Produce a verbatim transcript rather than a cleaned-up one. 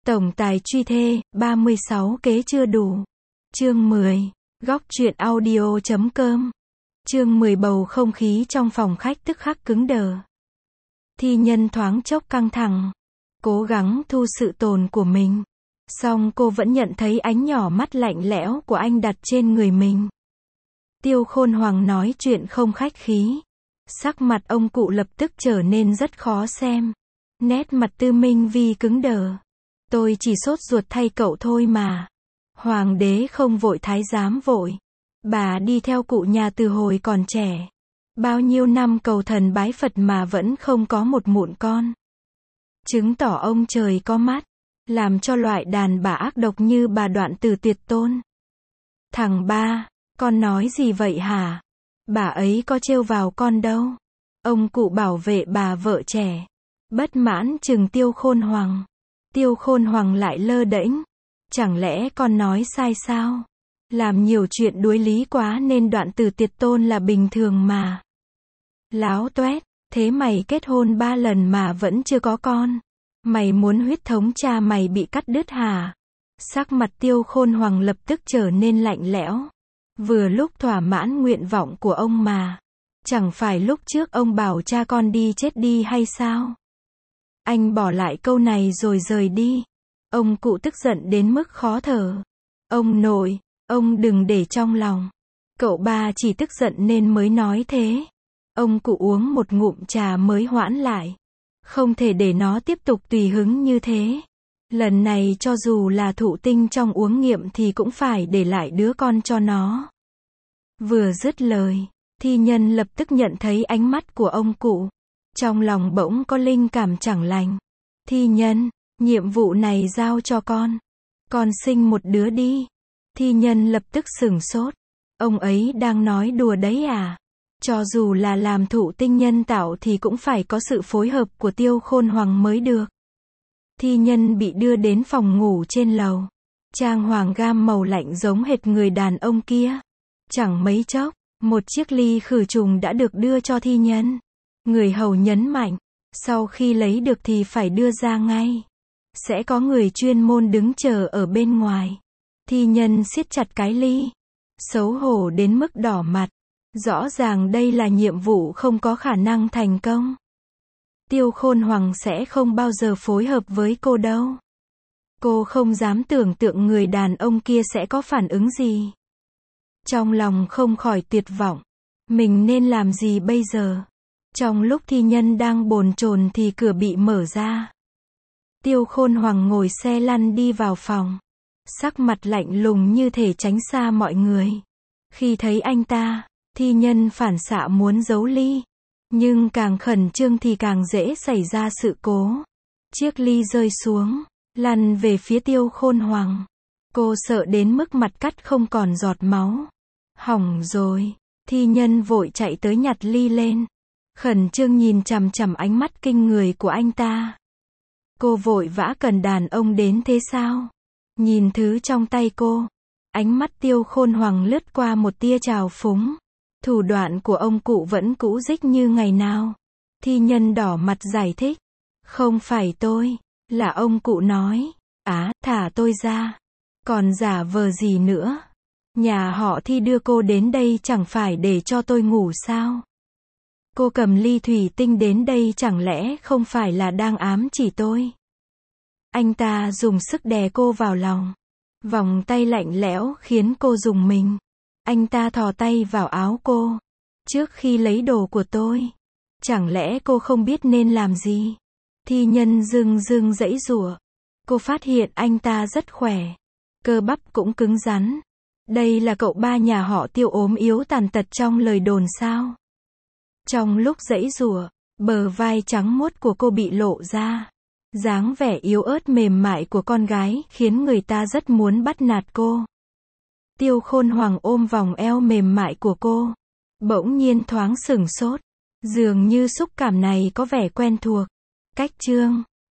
Tổng tài truy thê, ba mươi sáu kế chưa đủ. Chương mười. Góc truyện audio chấm com. Chương mười. Bầu không khí trong phòng khách tức khắc cứng đờ. Thi Nhân thoáng chốc căng thẳng, cố gắng thu sự tồn của mình. Song cô vẫn nhận thấy ánh nhỏ mắt lạnh lẽo của anh đặt trên người mình. Tiêu Khôn Hoàng nói chuyện không khách khí. Sắc mặt ông cụ lập tức trở nên rất khó xem. Nét mặt Tư Minh Vi cứng đờ. Tôi chỉ sốt ruột thay cậu thôi mà. Hoàng đế không vội thái giám vội. Bà đi theo cụ nhà từ hồi còn trẻ. Bao nhiêu năm cầu thần bái Phật mà vẫn không có một mụn con. Chứng tỏ ông trời có mắt. Làm cho loại đàn bà ác độc như bà đoạn tử tuyệt tôn. Thằng ba, con nói gì vậy hả? Bà ấy có trêu vào con đâu. Ông cụ bảo vệ bà vợ trẻ. Bất mãn chừng Tiêu Khôn Hoàng. Tiêu Khôn Hoàng lại lơ đễnh. Chẳng lẽ con nói sai sao? Làm nhiều chuyện đuối lý quá nên đoạn tử tuyệt tôn là bình thường mà. Láo toét, thế mày kết hôn ba lần mà vẫn chưa có con. Mày muốn huyết thống cha mày bị cắt đứt hả? Sắc mặt Tiêu Khôn Hoàng lập tức trở nên lạnh lẽo. Vừa lúc thỏa mãn nguyện vọng của ông mà. Chẳng phải lúc trước ông bảo cha con đi chết đi hay sao? Anh bỏ lại câu này rồi rời đi. Ông cụ tức giận đến mức khó thở. Ông nội, ông đừng để trong lòng. Cậu ba chỉ tức giận nên mới nói thế. Ông cụ uống một ngụm trà mới hoãn lại. Không thể để nó tiếp tục tùy hứng như thế. Lần này cho dù là thụ tinh trong uống nghiệm thì cũng phải để lại đứa con cho nó. Vừa dứt lời, Thi Nhân lập tức nhận thấy ánh mắt của ông cụ. Trong lòng bỗng có linh cảm chẳng lành. Thi Nhân, nhiệm vụ này giao cho con. Con sinh một đứa đi. Thi Nhân lập tức sửng sốt. Ông ấy đang nói đùa đấy à? Cho dù là làm thụ tinh nhân tạo thì cũng phải có sự phối hợp của Tiêu Khôn Hoàng mới được. Thi Nhân bị đưa đến phòng ngủ trên lầu. Trang hoàng gam màu lạnh giống hệt người đàn ông kia. Chẳng mấy chốc, một chiếc ly khử trùng đã được đưa cho Thi Nhân. Người hầu nhấn mạnh, sau khi lấy được thì phải đưa ra ngay. Sẽ có người chuyên môn đứng chờ ở bên ngoài. Thi Nhân siết chặt cái ly. Xấu hổ đến mức đỏ mặt. Rõ ràng đây là nhiệm vụ không có khả năng thành công. Tiêu Khôn Hoàng sẽ không bao giờ phối hợp với cô đâu. Cô không dám tưởng tượng người đàn ông kia sẽ có phản ứng gì. Trong lòng không khỏi tuyệt vọng. Mình nên làm gì bây giờ? Trong lúc Thi Nhân đang bồn chồn thì cửa bị mở ra. Tiêu Khôn Hoàng ngồi xe lăn đi vào phòng. Sắc mặt lạnh lùng như thể tránh xa mọi người. Khi thấy anh ta, Thi Nhân phản xạ muốn giấu ly. Nhưng càng khẩn trương thì càng dễ xảy ra sự cố. Chiếc ly rơi xuống, lăn về phía Tiêu Khôn Hoàng. Cô sợ đến mức mặt cắt không còn giọt máu. Hỏng rồi. Thi Nhân vội chạy tới nhặt ly lên. Khẩn trương nhìn chằm chằm ánh mắt kinh người của anh ta. Cô vội vã cần đàn ông đến thế sao? Nhìn thứ trong tay cô. Ánh mắt Tiêu Khôn Hoàng lướt qua một tia trào phúng. Thủ đoạn của ông cụ vẫn cũ rích như ngày nào. Thi Nhân đỏ mặt giải thích. Không phải tôi, là ông cụ nói. Á, thả tôi ra. Còn giả vờ gì nữa? Nhà họ Thi đưa cô đến đây chẳng phải để cho tôi ngủ sao? Cô cầm ly thủy tinh đến đây chẳng lẽ không phải là đang ám chỉ tôi? Anh ta dùng sức đè cô vào lòng. Vòng tay lạnh lẽo khiến cô rùng mình. Anh ta thò tay vào áo cô. Trước khi lấy đồ của tôi. Chẳng lẽ cô không biết nên làm gì? Thi Nhân rưng rưng giãy giụa. Cô phát hiện anh ta rất khỏe. Cơ bắp cũng cứng rắn. Đây là cậu ba nhà họ Tiêu ốm yếu tàn tật trong lời đồn sao? Trong lúc giãy giụa, bờ vai trắng muốt của cô bị lộ ra. Dáng vẻ yếu ớt mềm mại của con gái khiến người ta rất muốn bắt nạt cô. Tiêu Khôn Hoàng ôm vòng eo mềm mại của cô. Bỗng nhiên thoáng sửng sốt. Dường như xúc cảm này có vẻ quen thuộc. Cách chương